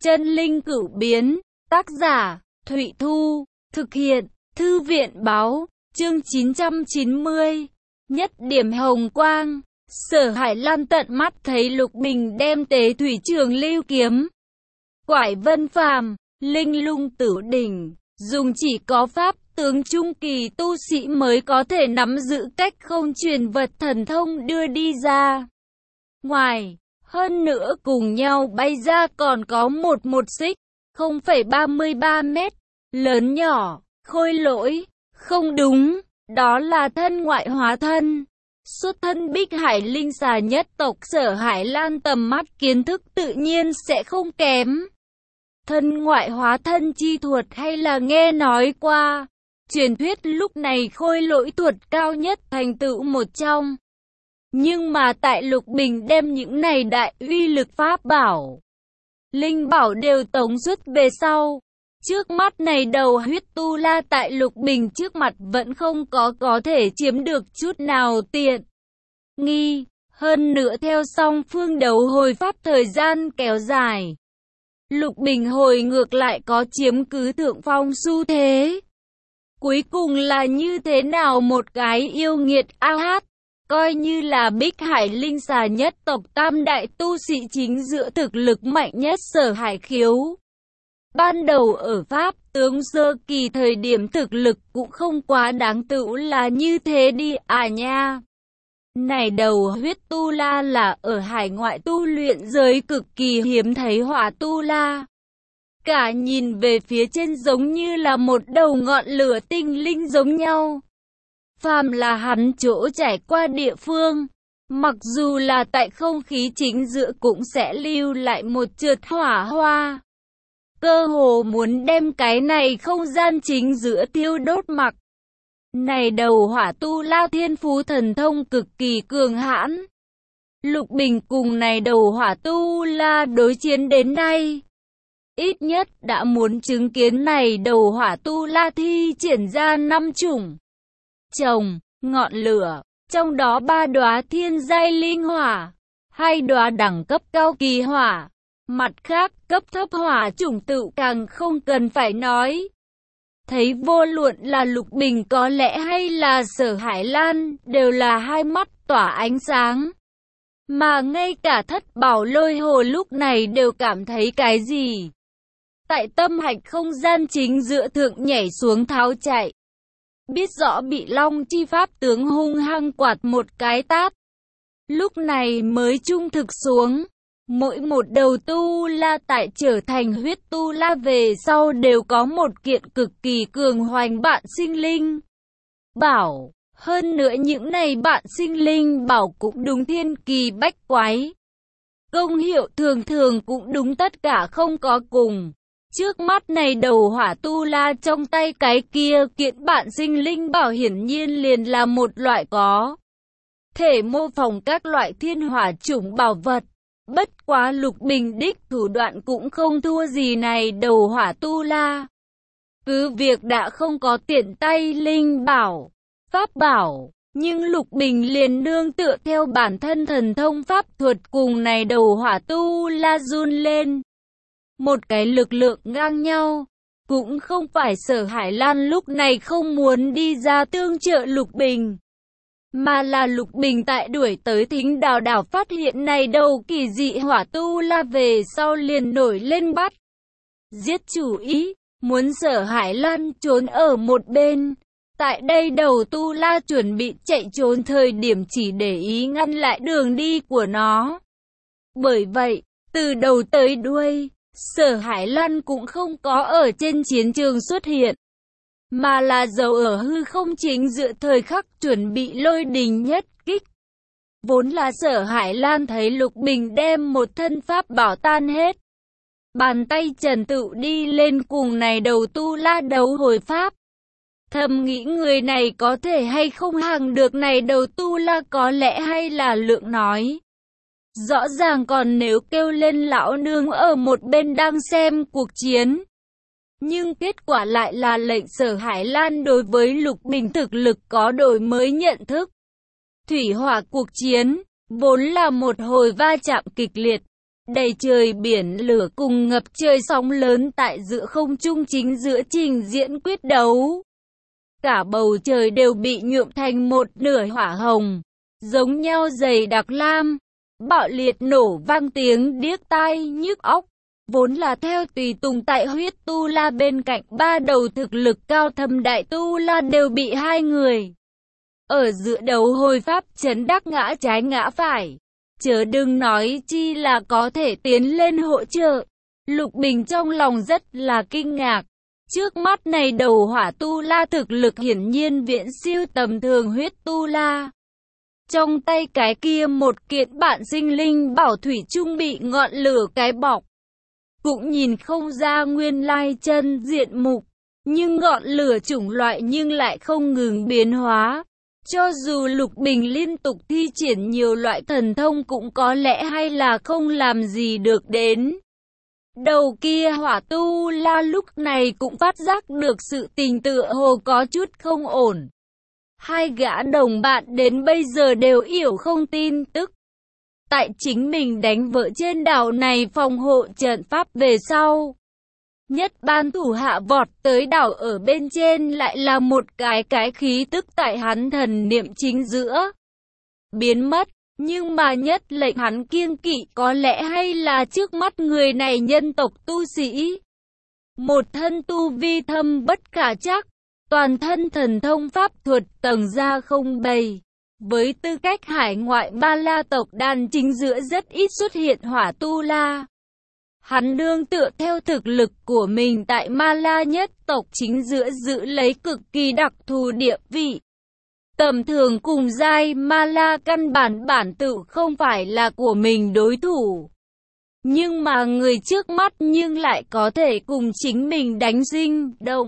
Chân linh cửu biến, tác giả, Thụy Thu, thực hiện, Thư viện báo, chương 990. Nhất điểm hồng quang, Sở Hải Lan tận mắt thấy Lục Bình đem Tế Thủy Trường Lưu kiếm, Quải Vân Phàm, Linh Lung Tử Đỉnh, dùng chỉ có pháp tướng trung kỳ tu sĩ mới có thể nắm giữ cách không truyền vật thần thông đưa đi ra ngoài. Hơn nữa cùng nhau bay ra còn có một xích 0,33 mét, lớn nhỏ, khôi lỗi, không đúng, đó là thân ngoại hóa thân. Xuất thân Bích Hải linh xà nhất tộc Sở Hải Lan tầm mắt kiến thức tự nhiên sẽ không kém. Thân ngoại hóa thân chi thuật hay là nghe nói qua. Truyền thuyết lúc này khôi lỗi thuật cao nhất thành tựu một trong. Nhưng mà tại Lục Bình đem những này đại uy lực pháp bảo, linh bảo đều tống xuất về sau. Trước mắt này đầu huyết tu la tại Lục Bình trước mặt vẫn không có thể chiếm được chút nào tiện nghi. Hơn nữa theo song phương đấu hồi pháp thời gian kéo dài, Lục Bình hồi ngược lại có chiếm cứ thượng phong xu thế. Cuối cùng là như thế nào một cái yêu nghiệt coi như là Bích Hải linh xà nhất tộc tam đại tu sĩ chính giữa thực lực mạnh nhất Sở Hải Khiếu. Ban đầu ở Pháp tướng sơ kỳ thời điểm thực lực cũng không quá đáng tựu là như thế đi à nha. Này đầu huyết tu la là ở hải ngoại tu luyện giới cực kỳ hiếm thấy hỏa tu la. Cả nhìn về phía trên giống như là một đầu ngọn lửa tinh linh giống nhau. Phàm là hắn chỗ trải qua địa phương, mặc dù là tại không khí chính giữa cũng sẽ lưu lại một trượt hỏa hoa. Cơ hồ muốn đem cái này không gian chính giữa tiêu đốt mặc. Này đầu hỏa tu la thiên phú thần thông cực kỳ cường hãn. Lục Bình cùng này đầu hỏa tu la đối chiến đến nay, ít nhất đã muốn chứng kiến này đầu hỏa tu la thi triển ra 5 chủng trồng ngọn lửa, trong đó 3 đóa thiên giai linh hỏa, 2 đóa đẳng cấp cao kỳ hỏa, mặt khác cấp thấp hỏa chủng tự càng không cần phải nói. Thấy vô luận là Lục Bình có lẽ hay là Sở Hải Lan đều là hai mắt tỏa ánh sáng. Mà ngay cả Thất Bảo Lôi Hồ lúc này đều cảm thấy cái gì. Tại tâm hạch không gian chính giữa thượng nhảy xuống tháo chạy. Biết rõ bị Long chi pháp tướng hung hăng quạt một cái tát. Lúc này mới trung thực xuống. Mỗi một đầu tu la tại trở thành huyết tu la về sau đều có một kiện cực kỳ cường hoành bạn sinh linh bảo. Hơn nữa những này bạn sinh linh bảo cũng đúng thiên kỳ bách quái. Công hiệu thường thường cũng đúng tất cả không có cùng. Trước mắt này đầu hỏa tu la trong tay cái kia kiện bạn sinh linh bảo hiển nhiên liền là một loại có thể mô phỏng các loại thiên hỏa chủng bảo vật. Bất quá Lục Bình đích thủ đoạn cũng không thua gì này đầu hỏa tu la. Cứ việc đã không có tiện tay linh bảo, pháp bảo, nhưng Lục Bình liền nương tựa theo bản thân thần thông pháp thuật cùng này đầu hỏa tu la run lên. Một cái lực lượng ngang nhau, cũng không phải Sở Hải Lan lúc này không muốn đi ra tương trợ Lục Bình. Mà là Lục Bình tại đuổi tới Thính Đào đảo phát hiện này đầu kỳ dị hỏa tu la về sau liền nổi lên bắt giết chủ ý, muốn Sở Hải Lan trốn ở một bên. Tại đây đầu tu la chuẩn bị chạy trốn thời điểm chỉ để ý ngăn lại đường đi của nó. Bởi vậy, từ đầu tới đuôi, Sở Hải Lan cũng không có ở trên chiến trường xuất hiện, mà là giấu ở hư không chính giữa thời khắc chuẩn bị lôi đình nhất kích. Vốn là Sở Hải Lan thấy Lục Bình đem một thân pháp bảo tan hết. Bàn tay trần tự đi lên cùng này đầu tu la đấu hồi pháp. Thầm nghĩ người này có thể hay không hàng được này đầu tu la có lẽ hay là lượng nói. Rõ ràng còn nếu kêu lên lão nương ở một bên đang xem cuộc chiến. Nhưng kết quả lại là lệnh Sở Hải Lan đối với Lục Bình thực lực có đổi mới nhận thức. Thủy hỏa cuộc chiến, vốn là một hồi va chạm kịch liệt. Đầy trời biển lửa cùng ngập trời sóng lớn tại giữa không trung chính giữa trình diễn quyết đấu. Cả bầu trời đều bị nhuộm thành một nửa hỏa hồng, giống nhau dày đặc lam, bạo liệt nổ vang tiếng điếc tai nhức óc. Vốn là theo tùy tùng tại huyết tu la bên cạnh ba đầu thực lực cao thâm đại tu la đều bị hai người ở giữa đấu hồi pháp chấn đắc ngã trái ngã phải. Chớ đừng nói chi là có thể tiến lên hỗ trợ. Lục Bình trong lòng rất là kinh ngạc. Trước mắt này đầu hỏa tu la thực lực hiển nhiên viễn siêu tầm thường huyết tu la. Trong tay cái kia một kiện bản sinh linh bảo thủy chung bị ngọn lửa cái bọc. Cũng nhìn không ra nguyên lai chân diện mục, nhưng ngọn lửa chủng loại nhưng lại không ngừng biến hóa. Cho dù Lục Bình liên tục thi triển nhiều loại thần thông cũng có lẽ hay là không làm gì được đến. Đầu kia hỏa tu la lúc này cũng phát giác được sự tình tựa hồ có chút không ổn. Hai gã đồng bạn đến bây giờ đều yểu không tin tức. Tại chính mình đánh vỡ trên đảo này phòng hộ trận pháp về sau. Nhất ban thủ hạ vọt tới đảo ở bên trên lại là một cái khí tức tại hắn thần niệm chính giữa. Biến mất, nhưng mà nhất lệnh hắn kiêng kỵ có lẽ hay là trước mắt người này nhân tộc tu sĩ. Một thân tu vi thâm bất khả trắc, toàn thân thần thông pháp thuật tầng ra không bày. Với tư cách hải ngoại Ma La tộc đàn chính giữa rất ít xuất hiện hỏa tu la. Hắn nương tựa theo thực lực của mình tại Ma La nhất tộc chính giữa giữ lấy cực kỳ đặc thù địa vị. Tầm thường cùng giai Ma La căn bản tự không phải là của mình đối thủ. Nhưng mà người trước mắt nhưng lại có thể cùng chính mình đánh sinh động.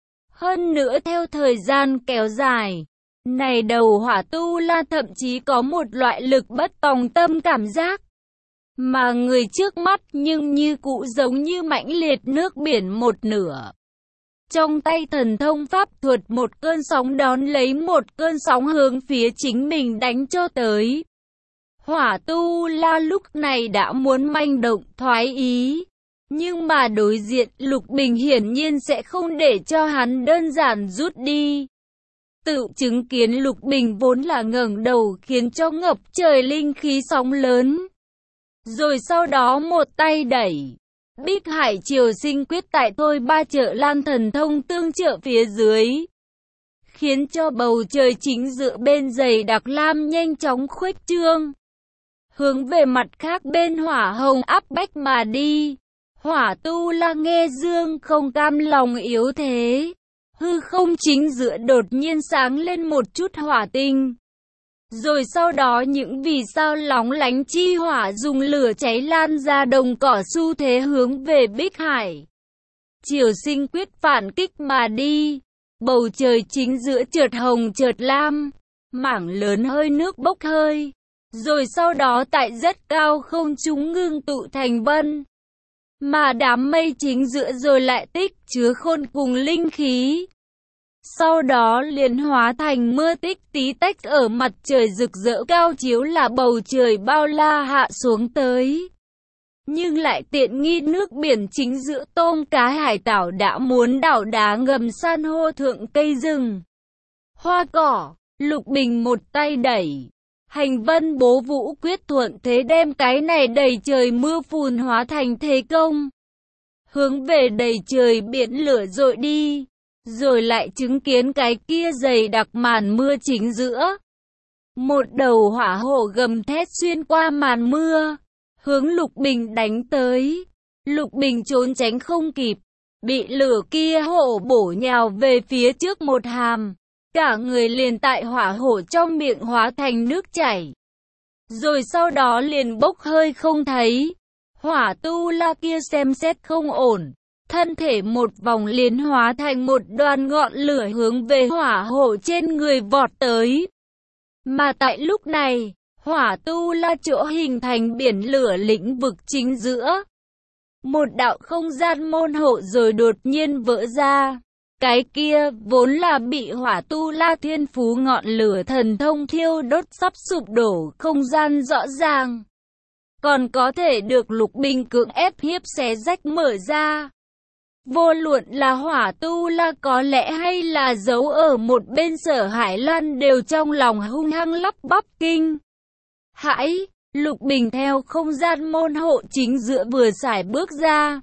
Hơn nữa theo thời gian kéo dài, này đầu hỏa tu la thậm chí có một loại lực bất tòng tâm cảm giác. Mà người trước mắt nhưng như cũ giống như mãnh liệt nước biển một nửa. Trong tay thần thông pháp thuật một cơn sóng đón lấy một cơn sóng hướng phía chính mình đánh cho tới. Hỏa tu la lúc này đã muốn manh động thoái ý. Nhưng mà đối diện Lục Bình hiển nhiên sẽ không để cho hắn đơn giản rút đi. Tự chứng kiến Lục Bình vốn là ngẩng đầu khiến cho ngập trời linh khí sóng lớn. Rồi sau đó một tay đẩy. Bích Hải Triều Sinh quyết tại thôi ba trợ lan thần thông tương trợ phía dưới. Khiến cho bầu trời chính giữa bên dày đặc lam nhanh chóng khuếch trương. Hướng về mặt khác bên hỏa hồng áp bách mà đi. Hỏa tu la nghe dương không cam lòng yếu thế. Hư không chính giữa đột nhiên sáng lên một chút hỏa tinh. Rồi sau đó những vì sao lóng lánh chi hỏa dùng lửa cháy lan ra đồng cỏ xu thế hướng về Bích Hải. Triều Sinh quyết phản kích mà đi. Bầu trời chính giữa chợt hồng chợt lam. Mảng lớn hơi nước bốc hơi. Rồi sau đó tại rất cao không trung ngưng tụ thành vân. Mà đám mây chính giữa rồi lại tích chứa khôn cùng linh khí. Sau đó liền hóa thành mưa tích tí tách ở mặt trời rực rỡ cao chiếu là bầu trời bao la hạ xuống tới. Nhưng lại tiện nghi nước biển chính giữa tôm cá hải tảo đã muốn đảo đá ngầm san hô thượng cây rừng. Hoa cỏ, Lục Bình một tay đẩy. Hành vân bố vũ quyết thuận thế đem cái này đầy trời mưa phùn hóa thành thế công. Hướng về đầy trời biển lửa dội đi. Rồi lại chứng kiến cái kia dày đặc màn mưa chính giữa. Một đầu hỏa hổ gầm thét xuyên qua màn mưa. Hướng Lục Bình đánh tới. Lục Bình trốn tránh không kịp. Bị lửa kia hổ bổ nhào về phía trước một hàm. Cả người liền tại hỏa hổ trong miệng hóa thành nước chảy. Rồi sau đó liền bốc hơi không thấy. Hỏa tu la kia xem xét không ổn. Thân thể một vòng liền hóa thành một đoàn ngọn lửa hướng về hỏa hổ trên người vọt tới. Mà tại lúc này, hỏa tu la chỗ hình thành biển lửa lĩnh vực chính giữa. Một đạo không gian môn hộ rồi đột nhiên vỡ ra. Cái kia vốn là bị hỏa tu la thiên phú ngọn lửa thần thông thiêu đốt sắp sụp đổ không gian rõ ràng. còn có thể được Lục Bình cưỡng ép hiếp xé rách mở ra. Vô luận là Hỏa Tu La có lẽ hay là giấu ở một bên Sở Hải Lan đều trong lòng hung hăng lắp bắp kinh hãi. Lục Bình theo không gian môn hộ chính giữa vừa sải bước ra.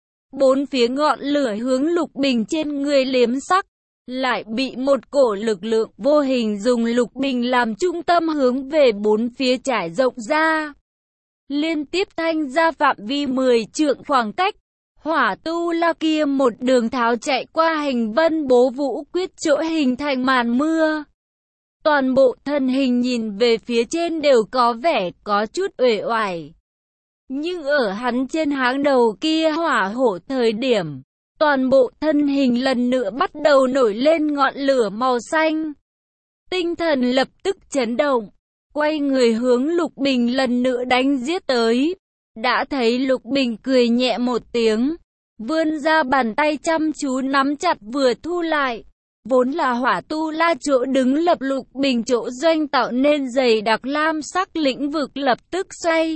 Bốn phía ngọn lửa hướng Lục Bình trên người liếm sắc, lại bị một cổ lực lượng vô hình dùng Lục Bình làm trung tâm hướng về bốn phía trải rộng ra. Liên tiếp thanh ra phạm vi 10 trượng khoảng cách, Hỏa Tu La kia một đường tháo chạy qua hành vân bố vũ quyết chỗ hình thành màn mưa. Toàn bộ thân hình nhìn về phía trên đều có vẻ có chút uể oải. Nhưng ở hắn trên háng đầu kia hỏa hổ thời điểm, toàn bộ thân hình lần nữa bắt đầu nổi lên ngọn lửa màu xanh. Tinh thần lập tức chấn động, quay người hướng Lục Bình lần nữa đánh giết tới. Đã thấy Lục Bình cười nhẹ một tiếng, vươn ra bàn tay chăm chú nắm chặt vừa thu lại. Vốn là Hỏa Tu La chỗ đứng lập Lục Bình chỗ doanh tạo nên dày đặc lam sắc lĩnh vực lập tức xoay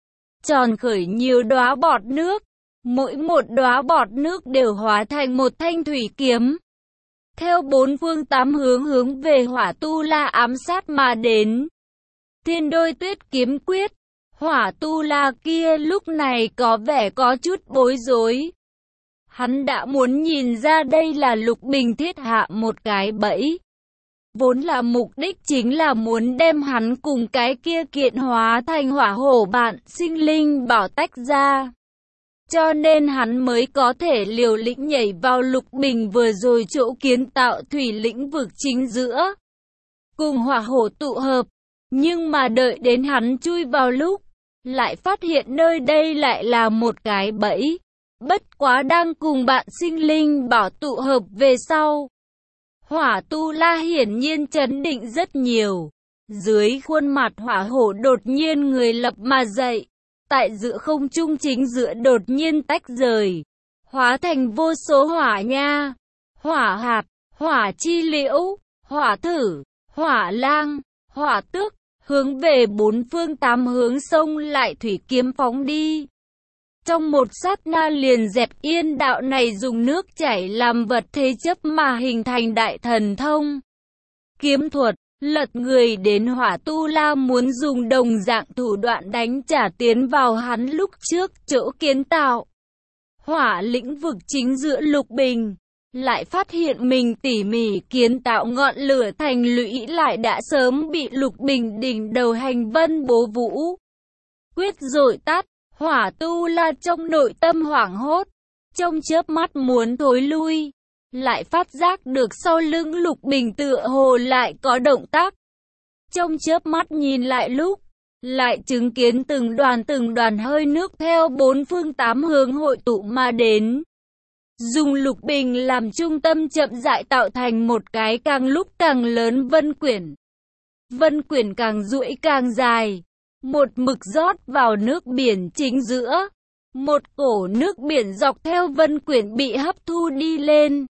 tròn khởi nhiều đóa bọt nước, mỗi một đóa bọt nước đều hóa thành một thanh thủy kiếm. Theo bốn phương tám hướng hướng về Hỏa Tu La ám sát mà đến. Thiên đôi tuyết kiếm quyết, Hỏa Tu La kia lúc này có vẻ có chút bối rối. Hắn đã muốn nhìn ra đây là Lục Bình thiết hạ một cái bẫy. Vốn là mục đích chính là muốn đem hắn cùng cái kia kiện hóa thành hỏa hổ bạn sinh linh bảo tách ra. Cho nên hắn mới có thể liều lĩnh nhảy vào Lục Bình vừa rồi chỗ kiến tạo thủy lĩnh vực chính giữa. Cùng hỏa hổ tụ hợp. Nhưng mà đợi đến hắn chui vào lúc, lại phát hiện nơi đây lại là một cái bẫy. Bất quá đang cùng bạn sinh linh bảo tụ hợp về sau. Hỏa Tu La hiển nhiên chấn định rất nhiều. Dưới khuôn mặt hỏa hổ đột nhiên người lập mà dậy. Tại giữa không trung chính giữa đột nhiên tách rời. Hóa thành vô số hỏa nha. Hỏa hạt, hỏa chi liễu, hỏa thử, hỏa lang, hỏa tước. Hướng về bốn phương tám hướng sông lại thủy kiếm phóng đi. Trong một sát na liền dẹp yên đạo này dùng nước chảy làm vật thế chấp mà hình thành đại thần thông. Kiếm thuật, lật người đến Hỏa Tu La muốn dùng đồng dạng thủ đoạn đánh trả tiến vào hắn lúc trước chỗ kiến tạo. Hỏa lĩnh vực chính giữa Lục Bình, lại phát hiện mình tỉ mỉ kiến tạo ngọn lửa thành lũy lại đã sớm bị Lục Bình đỉnh đầu hành vân bố vũ quyết dội tắt. Hỏa Tu La trong nội tâm hoảng hốt, trong chớp mắt muốn thối lui, lại phát giác được sau lưng Lục Bình tựa hồ lại có động tác. Trong chớp mắt nhìn lại lúc, lại chứng kiến từng đoàn hơi nước theo bốn phương tám hướng hội tụ mà đến. Dùng Lục Bình làm trung tâm chậm rãi tạo thành một cái càng lúc càng lớn vân quyển. Vân quyển càng duỗi càng dài. Một mực rót vào nước biển chính giữa. Một cổ nước biển dọc theo vân quyển bị hấp thu đi lên.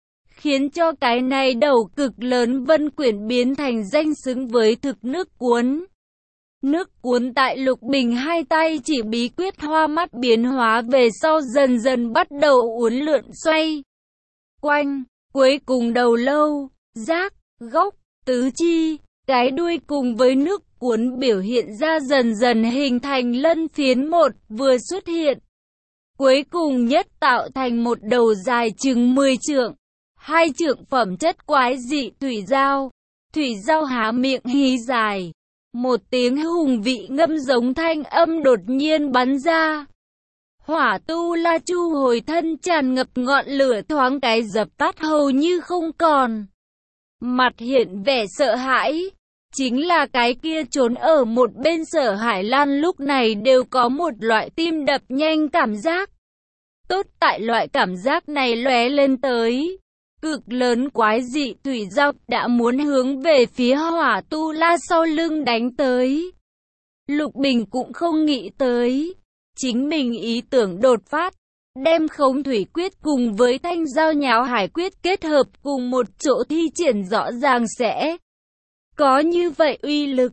Khiến cho cái này đầu cực lớn vân quyển biến thành danh xứng với thực nước cuốn. Nước cuốn tại Lục Bình hai tay chỉ bí quyết hoa mắt biến hóa về sau dần dần bắt đầu uốn lượn xoay quanh. Cuối cùng đầu lâu, giác, gốc, tứ chi, cái đuôi cùng với nước cuốn biểu hiện ra dần dần hình thành lân phiến một vừa xuất hiện. Cuối cùng nhất tạo thành một đầu dài chừng 10 trượng, 2 trượng phẩm chất quái dị thủy dao. Thủy dao há miệng hí dài. Một tiếng hùng vị ngâm giống thanh âm đột nhiên bắn ra. Hỏa Tu La chu hồi thân tràn ngập ngọn lửa thoáng cái dập tắt hầu như không còn. Mặt hiện vẻ sợ hãi. Chính là cái kia trốn ở một bên Sở Hải Lan lúc này đều có một loại tim đập nhanh cảm giác. Tốt tại loại cảm giác này lóe lên tới. Cực lớn quái dị thủy dao đã muốn hướng về phía Hỏa Tu La sau lưng đánh tới. Lục Bình cũng không nghĩ tới. Chính mình ý tưởng đột phát. Đem khống thủy quyết cùng với thanh giao nháo hải quyết kết hợp cùng một chỗ thi triển rõ ràng sẽ có như vậy uy lực.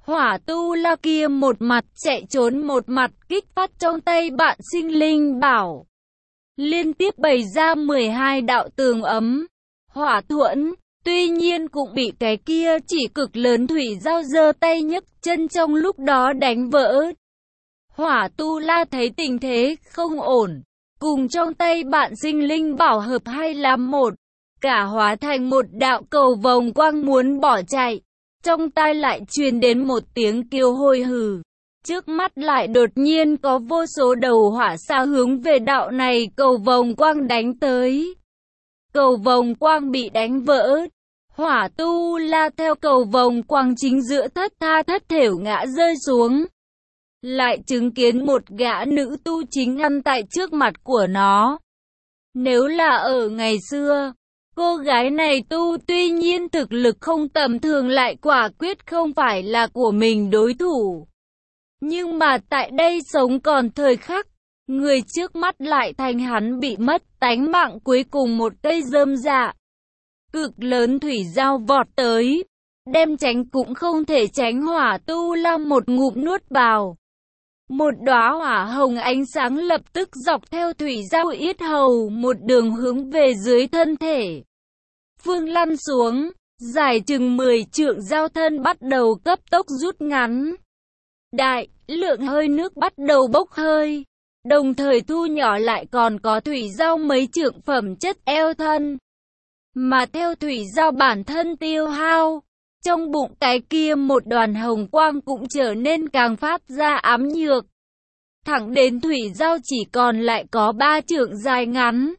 Hỏa tu la kia một mặt chạy trốn một mặt kích phát trong tay bạn sinh linh bảo. Liên tiếp bày ra 12 đạo tường ấm, hỏa thuẫn, tuy nhiên cũng bị cái kia chỉ cực lớn thủy giao giơ tay nhấc chân trong lúc đó đánh vỡ. Hỏa tu la thấy tình thế không ổn, cùng trong tay bạn sinh linh bảo hợp hai làm một, cả hóa thành một đạo cầu vòng quang muốn bỏ chạy. Trong tai lại truyền đến một tiếng kêu hôi hừ. Trước mắt lại đột nhiên có vô số đầu hỏa xa hướng về đạo này cầu vòng quang đánh tới. Cầu vòng quang bị đánh vỡ. Hỏa tu la theo cầu vòng quang chính giữa thất tha thất thểu ngã rơi xuống. Lại chứng kiến một gã nữ tu chính ngăn tại trước mặt của nó. Nếu là ở ngày xưa, cô gái này tu tuy nhiên thực lực không tầm thường lại quả quyết không phải là của mình đối thủ. Nhưng mà tại đây sống còn thời khắc, người trước mắt lại thành hắn bị mất tánh mạng cuối cùng một cây rơm dạ. Cực lớn thủy dao vọt tới, đem tránh cũng không thể tránh hỏa tu la một ngụm nuốt vào. Một đóa hỏa hồng ánh sáng lập tức dọc theo thủy dao yết hầu một đường hướng về dưới thân thể. Phương lăn xuống, dài chừng 10 trượng dao thân bắt đầu cấp tốc rút ngắn. Đại lượng hơi nước bắt đầu bốc hơi, đồng thời thu nhỏ lại còn có thủy dao mấy trượng phẩm chất eo thân. Mà theo thủy dao bản thân tiêu hao, trong bụng cái kia một đoàn hồng quang cũng trở nên càng phát ra ám nhược. Thẳng đến thủy dao chỉ còn lại có 3 trượng dài ngắn.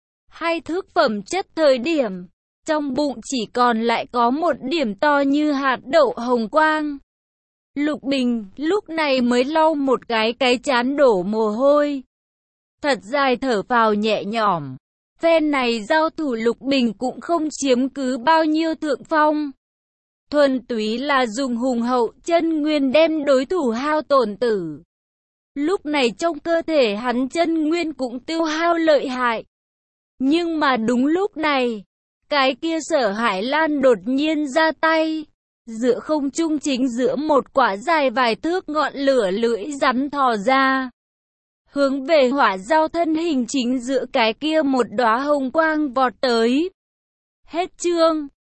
2 thước phẩm chất thời điểm, trong bụng chỉ còn lại có một điểm to như hạt đậu hồng quang. Lục Bình lúc này mới lau một cái trán đổ mồ hôi. Thật dài thở phào nhẹ nhõm. Phen này giao thủ Lục Bình cũng không chiếm cứ bao nhiêu thượng phong. Thuần túy là dùng hùng hậu chân nguyên đem đối thủ hao tổn tử. Lúc này trong cơ thể hắn chân nguyên cũng tiêu hao lợi hại. Nhưng mà đúng lúc này, cái kia Sở Hải Lan đột nhiên ra tay. Giữa không trung chính giữa một quả dài vài thước ngọn lửa lưỡi rắn thò ra. Hướng về hỏa giao thân hình chính giữa cái kia một đóa hồng quang vọt tới. Hết chương.